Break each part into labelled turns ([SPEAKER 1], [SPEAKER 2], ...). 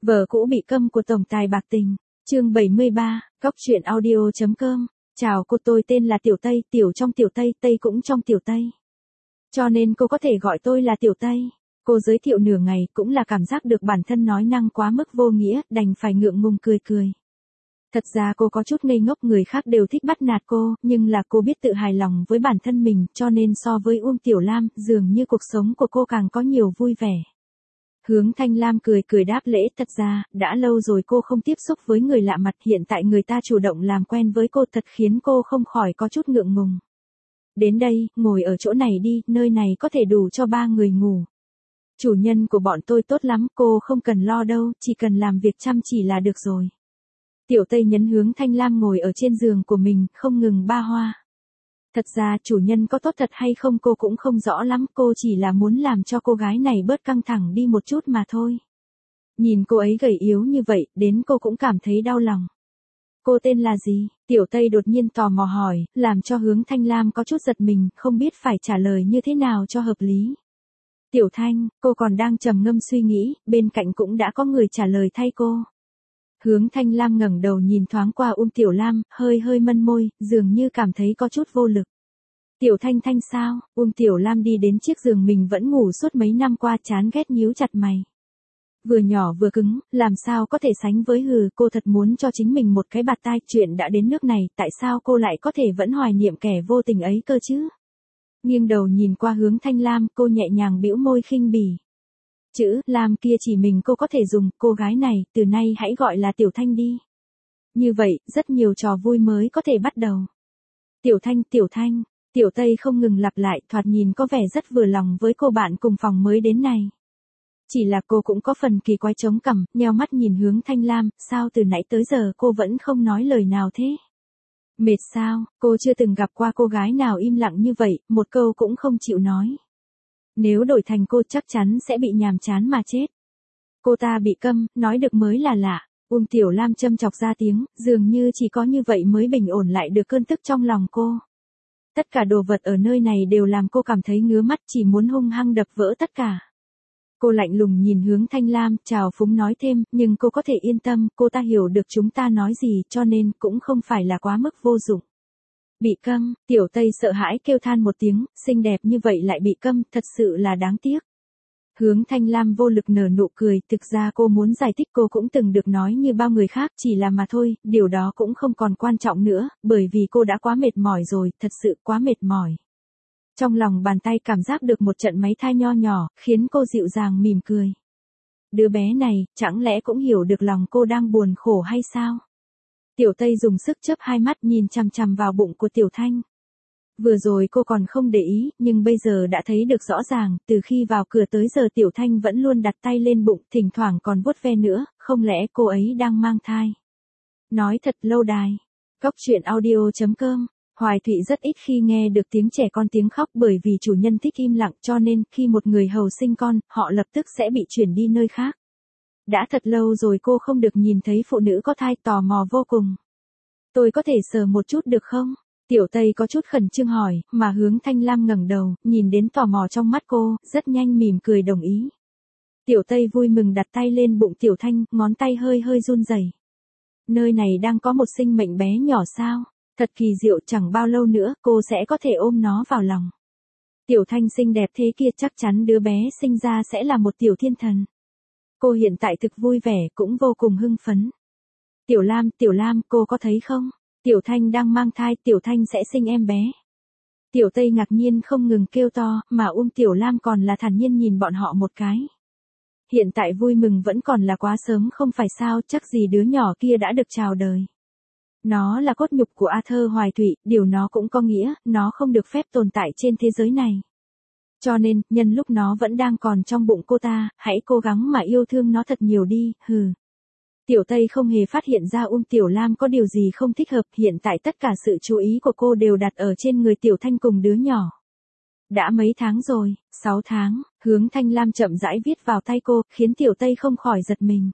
[SPEAKER 1] Vợ cũ bị câm của tổng tài bạc tình. Chương 73, Góc truyện audio.com. Chào cô, tôi tên là Tiểu Tây, Tiểu trong Tiểu Tây, Tây cũng trong Tiểu Tây. Cho nên cô có thể gọi tôi là Tiểu Tây. Cô giới thiệu nửa ngày cũng là cảm giác được bản thân nói năng quá mức vô nghĩa, đành phải ngượng ngùng cười cười. Thật ra cô có chút ngây ngốc, người khác đều thích bắt nạt cô, nhưng là cô biết tự hài lòng với bản thân mình, cho nên so với Tiểu Lam, dường như cuộc sống của cô càng có nhiều vui vẻ. Hướng Thanh Lam cười cười đáp lễ, thật ra, đã lâu rồi cô không tiếp xúc với người lạ mặt, hiện tại người ta chủ động làm quen với cô thật khiến cô không khỏi có chút ngượng ngùng. Đến đây, ngồi ở chỗ này đi, nơi này có thể đủ cho 3 người ngủ. Chủ nhân của bọn tôi tốt lắm, cô không cần lo đâu, chỉ cần làm việc chăm chỉ là được rồi. Tiểu Tây nhấn Hướng Thanh Lam ngồi ở trên giường của mình, không ngừng ba hoa. Thật ra chủ nhân có tốt thật hay không cô cũng không rõ lắm, cô chỉ là muốn làm cho cô gái này bớt căng thẳng đi một chút mà thôi. Nhìn cô ấy gầy yếu như vậy, đến cô cũng cảm thấy đau lòng. Cô tên là gì? Tiểu Tây đột nhiên tò mò hỏi, làm cho Hướng Thanh Lam có chút giật mình, không biết phải trả lời như thế nào cho hợp lý. Tiểu Thanh, cô còn đang trầm ngâm suy nghĩ, bên cạnh cũng đã có người trả lời thay cô. Hướng Thanh Lam ngẩng đầu nhìn thoáng qua Tiểu Lam, hơi mân môi, dường như cảm thấy có chút vô lực. Tiểu Thanh Thanh sao? Tiểu Lam đi đến chiếc giường mình vẫn ngủ suốt mấy năm qua, chán ghét nhíu chặt mày. Vừa nhỏ vừa cứng, làm sao có thể sánh với cô thật muốn cho chính mình một cái bạt tai, chuyện đã đến nước này, tại sao cô lại có thể vẫn hoài niệm kẻ vô tình ấy cơ chứ? Nghiêng đầu nhìn qua Hướng Thanh Lam, cô nhẹ nhàng bĩu môi khinh bỉ. Chữ Lam kia chỉ mình cô có thể dùng, cô gái này, từ nay hãy gọi là Tiểu Thanh đi. Như vậy, rất nhiều trò vui mới có thể bắt đầu. Tiểu Thanh, Tiểu Thanh, Tiểu Tây không ngừng lặp lại, thoạt nhìn có vẻ rất vừa lòng với cô bạn cùng phòng mới đến này. Chỉ là cô cũng có phần kỳ quái chống cằm, nheo mắt nhìn Hướng Thanh Lam, sao từ nãy tới giờ cô vẫn không nói lời nào thế? Mệt sao, cô chưa từng gặp qua cô gái nào im lặng như vậy, một câu cũng không chịu nói. Nếu đổi thành cô chắc chắn sẽ bị nhàm chán mà chết. Cô ta bị câm, nói được mới là lạ. Tiểu Lam châm chọc ra tiếng, dường như chỉ có như vậy mới bình ổn lại được cơn tức trong lòng cô. Tất cả đồ vật ở nơi này đều làm cô cảm thấy ngứa mắt, chỉ muốn hung hăng đập vỡ tất cả. Cô lạnh lùng nhìn Hướng Thanh Lam, chào phúng nói thêm, nhưng cô có thể yên tâm, cô ta hiểu được chúng ta nói gì, cho nên cũng không phải là quá mức vô dụng. Bị câm, Tiểu Tây sợ hãi kêu than một tiếng, xinh đẹp như vậy lại bị câm, thật sự là đáng tiếc. Hướng Thanh Lam vô lực nở nụ cười, thực ra cô muốn giải thích cô cũng từng được nói như bao người khác, chỉ là mà thôi, điều đó cũng không còn quan trọng nữa, bởi vì cô đã quá mệt mỏi rồi, thật sự quá mệt mỏi. Trong lòng bàn tay cảm giác được một trận máy thai nho nhỏ, khiến cô dịu dàng mỉm cười. Đứa bé này, chẳng lẽ cũng hiểu được lòng cô đang buồn khổ hay sao? Tiểu Tây dùng sức chớp hai mắt nhìn chằm chằm vào bụng của Tiểu Thanh. Vừa rồi cô còn không để ý, nhưng bây giờ đã thấy được rõ ràng, từ khi vào cửa tới giờ Tiểu Thanh vẫn luôn đặt tay lên bụng, thỉnh thoảng còn vuốt ve nữa, không lẽ cô ấy đang mang thai? Nói thật lâu đài. Góc truyện audio.com. Hoài Thụy rất ít khi nghe được tiếng trẻ con tiếng khóc, bởi vì chủ nhân thích im lặng, cho nên khi một người hầu sinh con, họ lập tức sẽ bị chuyển đi nơi khác. Đã thật lâu rồi cô không được nhìn thấy phụ nữ có thai, tò mò vô cùng. Tôi có thể sờ một chút được không? Tiểu Tây có chút khẩn trương hỏi, mà Hướng Thanh Lam ngẩng đầu, nhìn đến tò mò trong mắt cô, rất nhanh mỉm cười đồng ý. Tiểu Tây vui mừng đặt tay lên bụng Tiểu Thanh, ngón tay hơi run rẩy. Nơi này đang có một sinh mệnh bé nhỏ sao? Thật kỳ diệu, chẳng bao lâu nữa, cô sẽ có thể ôm nó vào lòng. Tiểu Thanh xinh đẹp thế kia, chắc chắn đứa bé sinh ra sẽ là một tiểu thiên thần. Cô hiện tại thực vui vẻ, cũng vô cùng hưng phấn. Tiểu Lam, cô có thấy không? Tiểu Thanh đang mang thai, Tiểu Thanh sẽ sinh em bé. Tiểu Tây ngạc nhiên không ngừng kêu to, mà Tiểu Lam còn là thản nhiên nhìn bọn họ một cái. Hiện tại vui mừng vẫn còn là quá sớm không phải sao, chắc gì đứa nhỏ kia đã được chào đời. Nó là cốt nhục của Arthur Hoài Thụy, điều nó cũng có nghĩa, nó không được phép tồn tại trên thế giới này. Cho nên, nhân lúc nó vẫn đang còn trong bụng cô ta, hãy cố gắng mà yêu thương nó thật nhiều đi, hừ. Tiểu Tây không hề phát hiện ra Tiểu Lam có điều gì không thích hợp, hiện tại tất cả sự chú ý của cô đều đặt ở trên người Tiểu Thanh cùng đứa nhỏ. Đã mấy tháng rồi? 6 tháng, Hướng Thanh Lam chậm rãi viết vào tay cô, khiến Tiểu Tây không khỏi giật mình.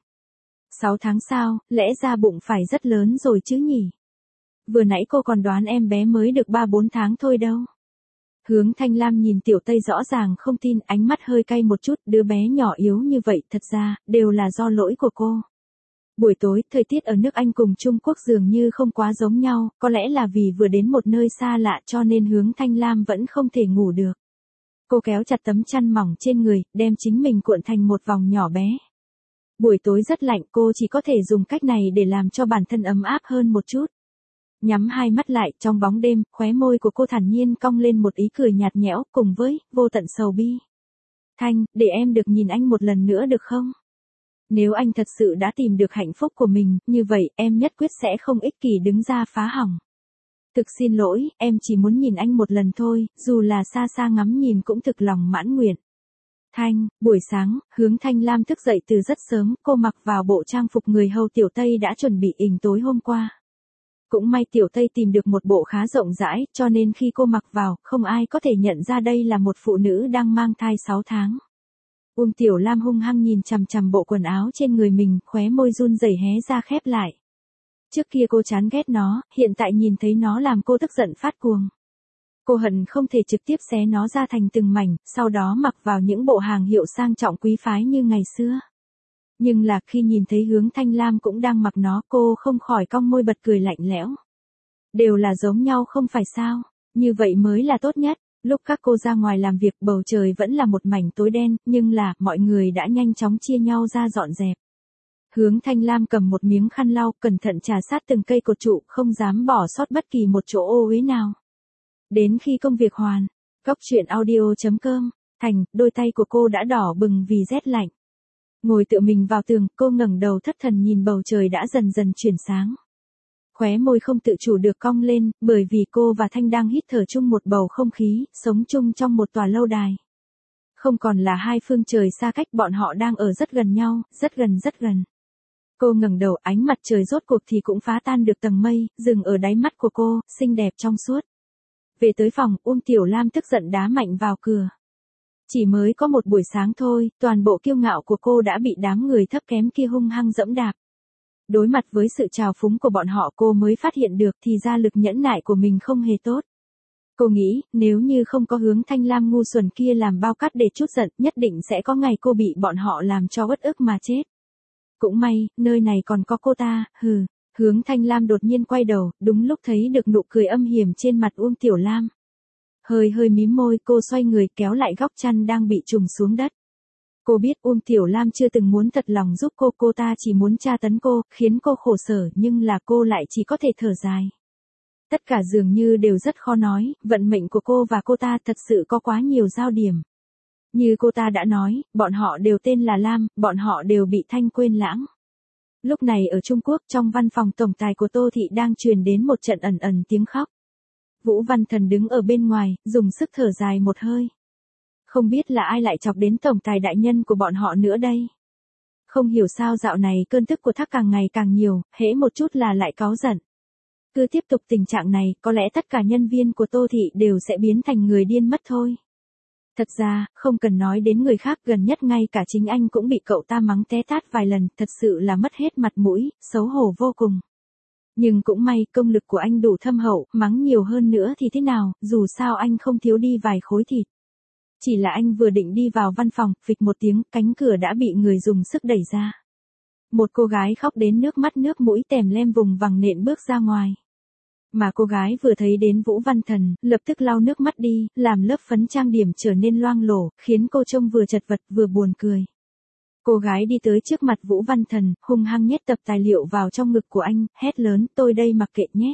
[SPEAKER 1] 6 tháng sao, lẽ ra bụng phải rất lớn rồi chứ nhỉ? Vừa nãy cô còn đoán em bé mới được 3-4 tháng thôi đâu. Hướng Thanh Lam nhìn Tiểu Tây rõ ràng không tin, ánh mắt hơi cay một chút, đứa bé nhỏ yếu như vậy, thật ra, đều là do lỗi của cô. Buổi tối, thời tiết ở nước Anh cùng Trung Quốc dường như không quá giống nhau, có lẽ là vì vừa đến một nơi xa lạ cho nên Hướng Thanh Lam vẫn không thể ngủ được. Cô kéo chặt tấm chăn mỏng trên người, đem chính mình cuộn thành một vòng nhỏ bé. Buổi tối rất lạnh, cô chỉ có thể dùng cách này để làm cho bản thân ấm áp hơn một chút. Nhắm hai mắt lại, trong bóng đêm, khóe môi của cô thản nhiên cong lên một ý cười nhạt nhẽo, cùng với vô tận sầu bi. Thanh, để em được nhìn anh một lần nữa được không? Nếu anh thật sự đã tìm được hạnh phúc của mình, như vậy em nhất quyết sẽ không ích kỷ đứng ra phá hỏng. Thực xin lỗi, em chỉ muốn nhìn anh một lần thôi, dù là xa xa ngắm nhìn cũng thực lòng mãn nguyện. Thanh, buổi sáng, Hướng Thanh Lam thức dậy từ rất sớm, cô mặc vào bộ trang phục người hầu Tiểu Tây đã chuẩn bị ỉnh tối hôm qua. Cũng may Tiểu Tây tìm được một bộ khá rộng rãi, cho nên khi cô mặc vào, không ai có thể nhận ra đây là một phụ nữ đang mang thai 6 tháng. Tiểu Lam hung hăng nhìn chằm chằm bộ quần áo trên người mình, khóe môi run rẩy hé ra khép lại. Trước kia cô chán ghét nó, hiện tại nhìn thấy nó làm cô tức giận phát cuồng. Cô hận không thể trực tiếp xé nó ra thành từng mảnh, sau đó mặc vào những bộ hàng hiệu sang trọng quý phái như ngày xưa. Nhưng là khi nhìn thấy Hướng Thanh Lam cũng đang mặc nó, cô không khỏi cong môi bật cười lạnh lẽo. Đều là giống nhau không phải sao, như vậy mới là tốt nhất. Lúc các cô ra ngoài làm việc, bầu trời vẫn là một mảnh tối đen, nhưng là, mọi người đã nhanh chóng chia nhau ra dọn dẹp. Hướng Thanh Lam cầm một miếng khăn lau, cẩn thận trà sát từng cây cột trụ, không dám bỏ sót bất kỳ một chỗ ô uế nào. Đến khi công việc hoàn, Cóc truyện audio.com, thành, đôi tay của cô đã đỏ bừng vì rét lạnh. Ngồi tựa mình vào tường, cô ngẩng đầu thất thần nhìn bầu trời đã dần dần chuyển sáng. Khóe môi không tự chủ được cong lên, bởi vì cô và Thanh đang hít thở chung một bầu không khí, sống chung trong một tòa lâu đài. Không còn là hai phương trời xa cách, bọn họ đang ở rất gần nhau, rất gần rất gần. Cô ngẩng đầu, ánh mặt trời rốt cuộc thì cũng phá tan được tầng mây, dừng ở đáy mắt của cô, xinh đẹp trong suốt. Về tới phòng, Tiểu Lam tức giận đá mạnh vào cửa. Chỉ mới có một buổi sáng thôi, toàn bộ kiêu ngạo của cô đã bị đám người thấp kém kia hung hăng dẫm đạp. Đối mặt với sự trào phúng của bọn họ, cô mới phát hiện được thì ra lực nhẫn nại của mình không hề tốt. Cô nghĩ, nếu như không có Hướng Thanh Lam ngu xuẩn kia làm bao cát để trút giận, nhất định sẽ có ngày cô bị bọn họ làm cho uất ức mà chết. Cũng may, nơi này còn có cô ta, hừ. Hướng Thanh Lam đột nhiên quay đầu, đúng lúc thấy được nụ cười âm hiểm trên mặt Tiểu Lam. Hơi hơi mím môi, cô xoay người kéo lại góc chăn đang bị trùng xuống đất. Cô biết Tiểu Lam chưa từng muốn thật lòng giúp cô ta chỉ muốn tra tấn cô, khiến cô khổ sở, nhưng là cô lại chỉ có thể thở dài. Tất cả dường như đều rất khó nói, vận mệnh của cô và cô ta thật sự có quá nhiều giao điểm. Như cô ta đã nói, bọn họ đều tên là Lam, bọn họ đều bị Thanh quên lãng. Lúc này ở Trung Quốc, trong văn phòng tổng tài của Tô Thị đang truyền đến một trận ẩn ẩn tiếng khóc. Vũ Văn Thần đứng ở bên ngoài, dùng sức thở dài một hơi. Không biết là ai lại chọc đến tổng tài đại nhân của bọn họ nữa đây. Không hiểu sao dạo này cơn tức của Thác càng ngày càng nhiều, hễ một chút là lại cáu giận. Cứ tiếp tục tình trạng này, có lẽ tất cả nhân viên của Tô Thị đều sẽ biến thành người điên mất thôi. Thật ra, không cần nói đến người khác, gần nhất ngay cả chính anh cũng bị cậu ta mắng té tát vài lần, thật sự là mất hết mặt mũi, xấu hổ vô cùng. Nhưng cũng may, công lực của anh đủ thâm hậu, mắng nhiều hơn nữa thì thế nào, dù sao anh không thiếu đi vài khối thịt. Chỉ là anh vừa định đi vào văn phòng, phịch một tiếng, cánh cửa đã bị người dùng sức đẩy ra. Một cô gái khóc đến nước mắt nước mũi tèm lem vùng vằng nện bước ra ngoài. Mà cô gái vừa thấy đến Vũ Văn Thần, lập tức lau nước mắt đi, làm lớp phấn trang điểm trở nên loang lổ, khiến cô trông vừa chật vật vừa buồn cười. Cô gái đi tới trước mặt Vũ Văn Thần, hung hăng nhét tập tài liệu vào trong ngực của anh, hét lớn, tôi đây mặc kệ nhé.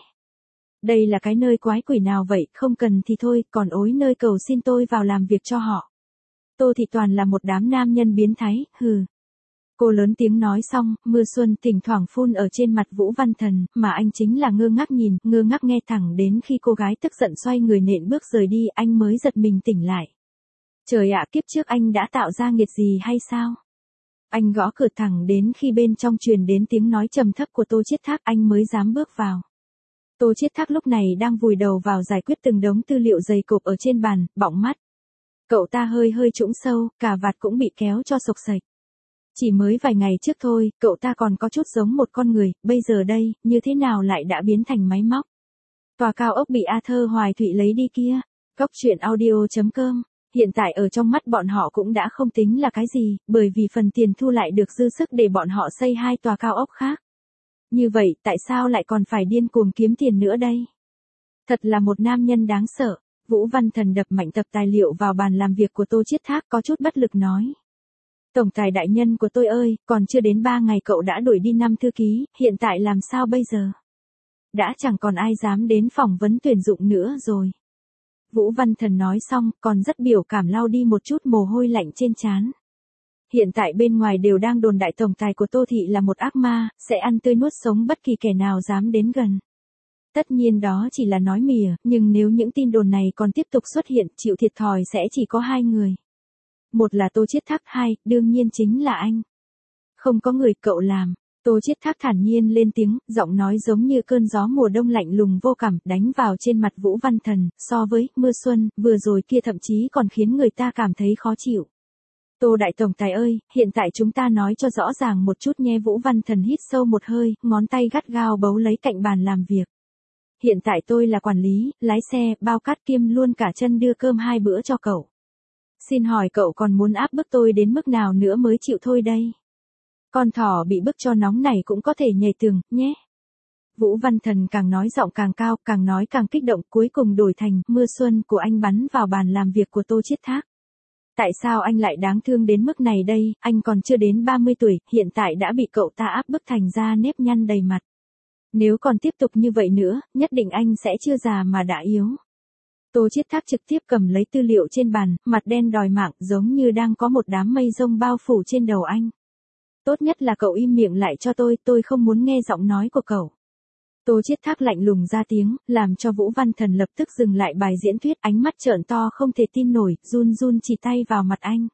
[SPEAKER 1] Đây là cái nơi quái quỷ nào vậy, không cần thì thôi, còn ối nơi cầu xin tôi vào làm việc cho họ. Tô Thị toàn là một đám nam nhân biến thái, hừ. Cô lớn tiếng nói xong, mưa xuân thỉnh thoảng phun ở trên mặt Vũ Văn Thần, mà anh chính là ngơ ngác nhìn, ngơ ngác nghe, thẳng đến khi cô gái tức giận xoay người nện bước rời đi, anh mới giật mình tỉnh lại. Trời ạ, kiếp trước anh đã tạo ra nghiệt gì hay sao? Anh gõ cửa thẳng đến khi bên trong truyền đến tiếng nói trầm thấp của Tô Chiết Thác, anh mới dám bước vào. Tô Chiết Thác lúc này đang vùi đầu vào giải quyết từng đống tư liệu dày cộp ở trên bàn, bọng mắt. Cậu ta hơi hơi trũng sâu, cà vạt cũng bị kéo cho xộc xệch. Chỉ mới vài ngày trước thôi, cậu ta còn có chút giống một con người, bây giờ đây, như thế nào lại đã biến thành máy móc. Tòa cao ốc bị Arthur Hoài Thụy lấy đi kia. Cóc truyện audio.com. Hiện tại ở trong mắt bọn họ cũng đã không tính là cái gì, bởi vì phần tiền thu lại được dư sức để bọn họ xây 2 tòa cao ốc khác. Như vậy, tại sao lại còn phải điên cuồng kiếm tiền nữa đây? Thật là một nam nhân đáng sợ. Vũ Văn Thần đập mạnh tập tài liệu vào bàn làm việc của Tô Chiết Thác, có chút bất lực nói. Tổng tài đại nhân của tôi ơi, còn chưa đến 3 ngày cậu đã đuổi đi 5 thư ký, hiện tại làm sao bây giờ? Đã chẳng còn ai dám đến phỏng vấn tuyển dụng nữa rồi. Vũ Văn Thần nói xong, còn rất biểu cảm lau đi một chút mồ hôi lạnh trên trán. Hiện tại bên ngoài đều đang đồn đại tổng tài của Tô Thị là một ác ma, sẽ ăn tươi nuốt sống bất kỳ kẻ nào dám đến gần. Tất nhiên đó chỉ là nói mỉa, nhưng nếu những tin đồn này còn tiếp tục xuất hiện, chịu thiệt thòi sẽ chỉ có 2 người. Một là Tô Chiết Thác, 2, đương nhiên chính là anh. Không có người cậu làm. Tô Chiết Thác thản nhiên lên tiếng, giọng nói giống như cơn gió mùa đông lạnh lùng vô cảm, đánh vào trên mặt Vũ Văn Thần, so với mưa xuân, vừa rồi kia thậm chí còn khiến người ta cảm thấy khó chịu. Tô đại tổng tài ơi, hiện tại chúng ta nói cho rõ ràng một chút nhé. Vũ Văn Thần hít sâu một hơi, ngón tay gắt gao bấu lấy cạnh bàn làm việc. Hiện tại tôi là quản lý, lái xe, bao cát kiêm luôn cả chân đưa cơm 2 bữa cho cậu. Xin hỏi cậu còn muốn áp bức tôi đến mức nào nữa mới chịu thôi đây? Con thỏ bị bức cho nóng này cũng có thể nhảy tường, nhé. Vũ Văn Thần càng nói giọng càng cao, càng nói càng kích động, cuối cùng đổi thành mưa xuân của anh bắn vào bàn làm việc của Tô Chiết Thác. Tại sao anh lại đáng thương đến mức này đây, anh còn chưa đến 30 tuổi, hiện tại đã bị cậu ta áp bức thành ra nếp nhăn đầy mặt. Nếu còn tiếp tục như vậy nữa, nhất định anh sẽ chưa già mà đã yếu. Tô Chiết Thác trực tiếp cầm lấy tư liệu trên bàn, mặt đen đòi mạng, giống như đang có một đám mây rông bao phủ trên đầu anh. Tốt nhất là cậu im miệng lại cho tôi không muốn nghe giọng nói của cậu. Tô Chiết Thác lạnh lùng ra tiếng, làm cho Vũ Văn Thần lập tức dừng lại bài diễn thuyết, ánh mắt trợn to không thể tin nổi, run run chỉ tay vào mặt anh.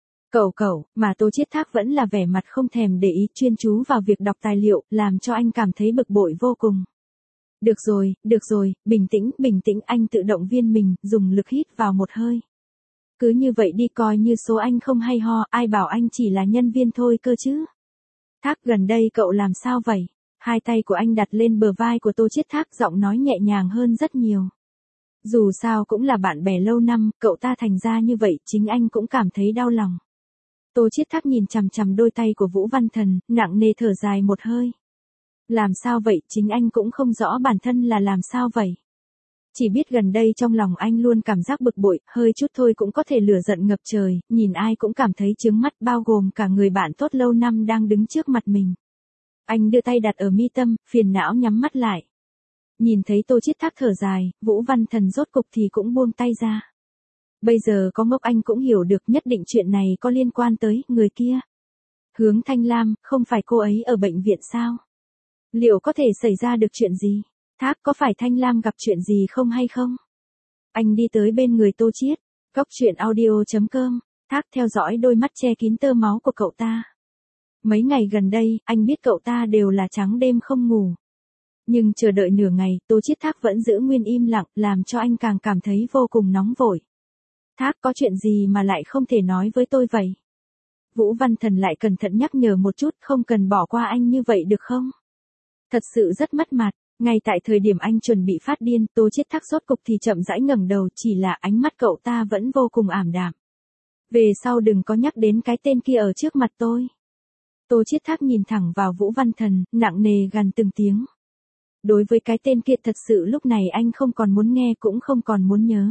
[SPEAKER 1] Cậu, mà Tô Chiết Thác vẫn là vẻ mặt không thèm để ý, chuyên chú vào việc đọc tài liệu, làm cho anh cảm thấy bực bội vô cùng. Được rồi, bình tĩnh, anh tự động viên mình, dùng lực hít vào một hơi. Cứ như vậy đi, coi như số anh không hay ho, ai bảo anh chỉ là nhân viên thôi cơ chứ. Thác, gần đây cậu làm sao vậy? Hai tay của anh đặt lên bờ vai của Tô Chiết Thác, giọng nói nhẹ nhàng hơn rất nhiều. Dù sao cũng là bạn bè lâu năm, cậu ta thành ra như vậy, chính anh cũng cảm thấy đau lòng. Tô Chiết Thác nhìn chằm chằm đôi tay của Vũ Văn Thần, nặng nề thở dài một hơi. Làm sao vậy, chính anh cũng không rõ bản thân là làm sao vậy. Chỉ biết gần đây trong lòng anh luôn cảm giác bực bội, hơi chút thôi cũng có thể lửa giận ngập trời, nhìn ai cũng cảm thấy chướng mắt, bao gồm cả người bạn tốt lâu năm đang đứng trước mặt mình. Anh đưa tay đặt ở mi tâm, phiền não nhắm mắt lại. Nhìn thấy Tô Chiết Thác thở dài, Vũ Văn Thần rốt cục thì cũng buông tay ra. Bây giờ có ngốc anh cũng hiểu được, nhất định chuyện này có liên quan tới người kia. Hướng Thanh Lam, không phải cô ấy ở bệnh viện sao? Liệu có thể xảy ra được chuyện gì? Thác, có phải Thanh Lam gặp chuyện gì không hay không? Anh đi tới bên người Tô Chiết. Cóc truyện audio.com. Thác theo dõi đôi mắt che kín tơ máu của cậu ta. Mấy ngày gần đây, anh biết cậu ta đều là trắng đêm không ngủ. Nhưng chờ đợi nửa ngày, Tô Chiết Thác vẫn giữ nguyên im lặng, làm cho anh càng cảm thấy vô cùng nóng vội. Thác, có chuyện gì mà lại không thể nói với tôi vậy? Vũ Văn Thần lại cẩn thận nhắc nhở một chút, không cần bỏ qua anh như vậy được không? Thật sự rất mất mặt. Ngay tại thời điểm anh chuẩn bị phát điên, Tô Chiết Thác rốt cục thì chậm rãi ngẩng đầu, chỉ là ánh mắt cậu ta vẫn vô cùng ảm đạm. Về sau đừng có nhắc đến cái tên kia ở trước mặt tôi. Tô Chiết Thác nhìn thẳng vào Vũ Văn Thần, nặng nề gằn từng tiếng. Đối với cái tên kia thật sự lúc này anh không còn muốn nghe cũng không còn muốn nhớ.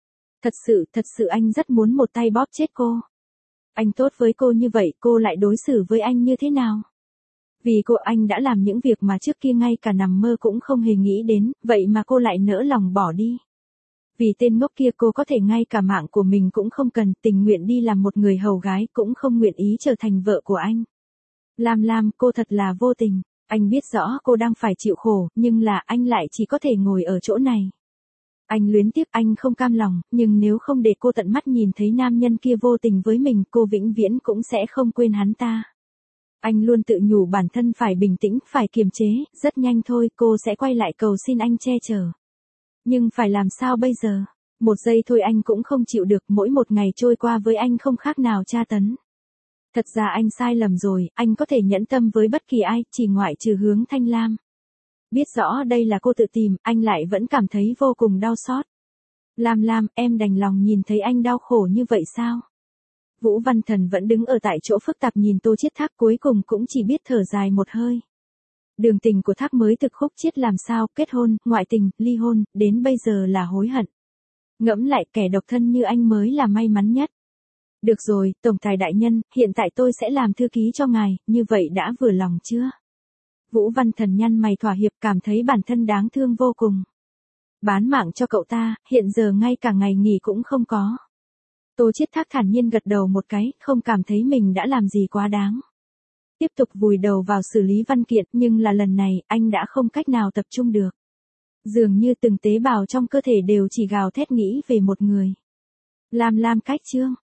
[SPEAKER 1] Thật sự anh rất muốn một tay bóp chết cô. Anh tốt với cô như vậy, cô lại đối xử với anh như thế nào? Vì cô, anh đã làm những việc mà trước kia ngay cả nằm mơ cũng không hề nghĩ đến, vậy mà cô lại nỡ lòng bỏ đi. Vì tên ngốc kia cô có thể ngay cả mạng của mình cũng không cần, tình nguyện đi làm một người hầu gái, cũng không nguyện ý trở thành vợ của anh. Lam, cô thật là vô tình. Anh biết rõ cô đang phải chịu khổ, nhưng là anh lại chỉ có thể ngồi ở chỗ này. Anh luyến tiếc, anh không cam lòng, nhưng nếu không để cô tận mắt nhìn thấy nam nhân kia vô tình với mình, cô vĩnh viễn cũng sẽ không quên hắn ta. Anh luôn tự nhủ bản thân phải bình tĩnh, phải kiềm chế, rất nhanh thôi cô sẽ quay lại cầu xin anh che chở. Nhưng phải làm sao bây giờ? Một giây thôi anh cũng không chịu được, mỗi một ngày trôi qua với anh không khác nào tra tấn. Thật ra anh sai lầm rồi, anh có thể nhẫn tâm với bất kỳ ai, chỉ ngoại trừ Hướng Thanh Lam. Biết rõ đây là cô tự tìm, anh lại vẫn cảm thấy vô cùng đau xót. Lam Lam, em đành lòng nhìn thấy anh đau khổ như vậy sao? Vũ Văn Thần vẫn đứng ở tại chỗ phức tạp nhìn Tô Chiết Thác, cuối cùng cũng chỉ biết thở dài một hơi. Đường tình của Thác mới thực khúc chiết làm sao, kết hôn, ngoại tình, ly hôn, đến bây giờ là hối hận. Ngẫm lại, kẻ độc thân như anh mới là may mắn nhất. Được rồi, tổng tài đại nhân, hiện tại tôi sẽ làm thư ký cho ngài, như vậy đã vừa lòng chưa? Vũ Văn Thần nhăn mày thỏa hiệp, cảm thấy bản thân đáng thương vô cùng. Bán mạng cho cậu ta, hiện giờ ngay cả ngày nghỉ cũng không có. Tô Chiết Thác thản nhiên gật đầu một cái, không cảm thấy mình đã làm gì quá đáng. Tiếp tục vùi đầu vào xử lý văn kiện, nhưng là lần này, anh đã không cách nào tập trung được. Dường như từng tế bào trong cơ thể đều chỉ gào thét nghĩ về một người. Lam Lam cách chương.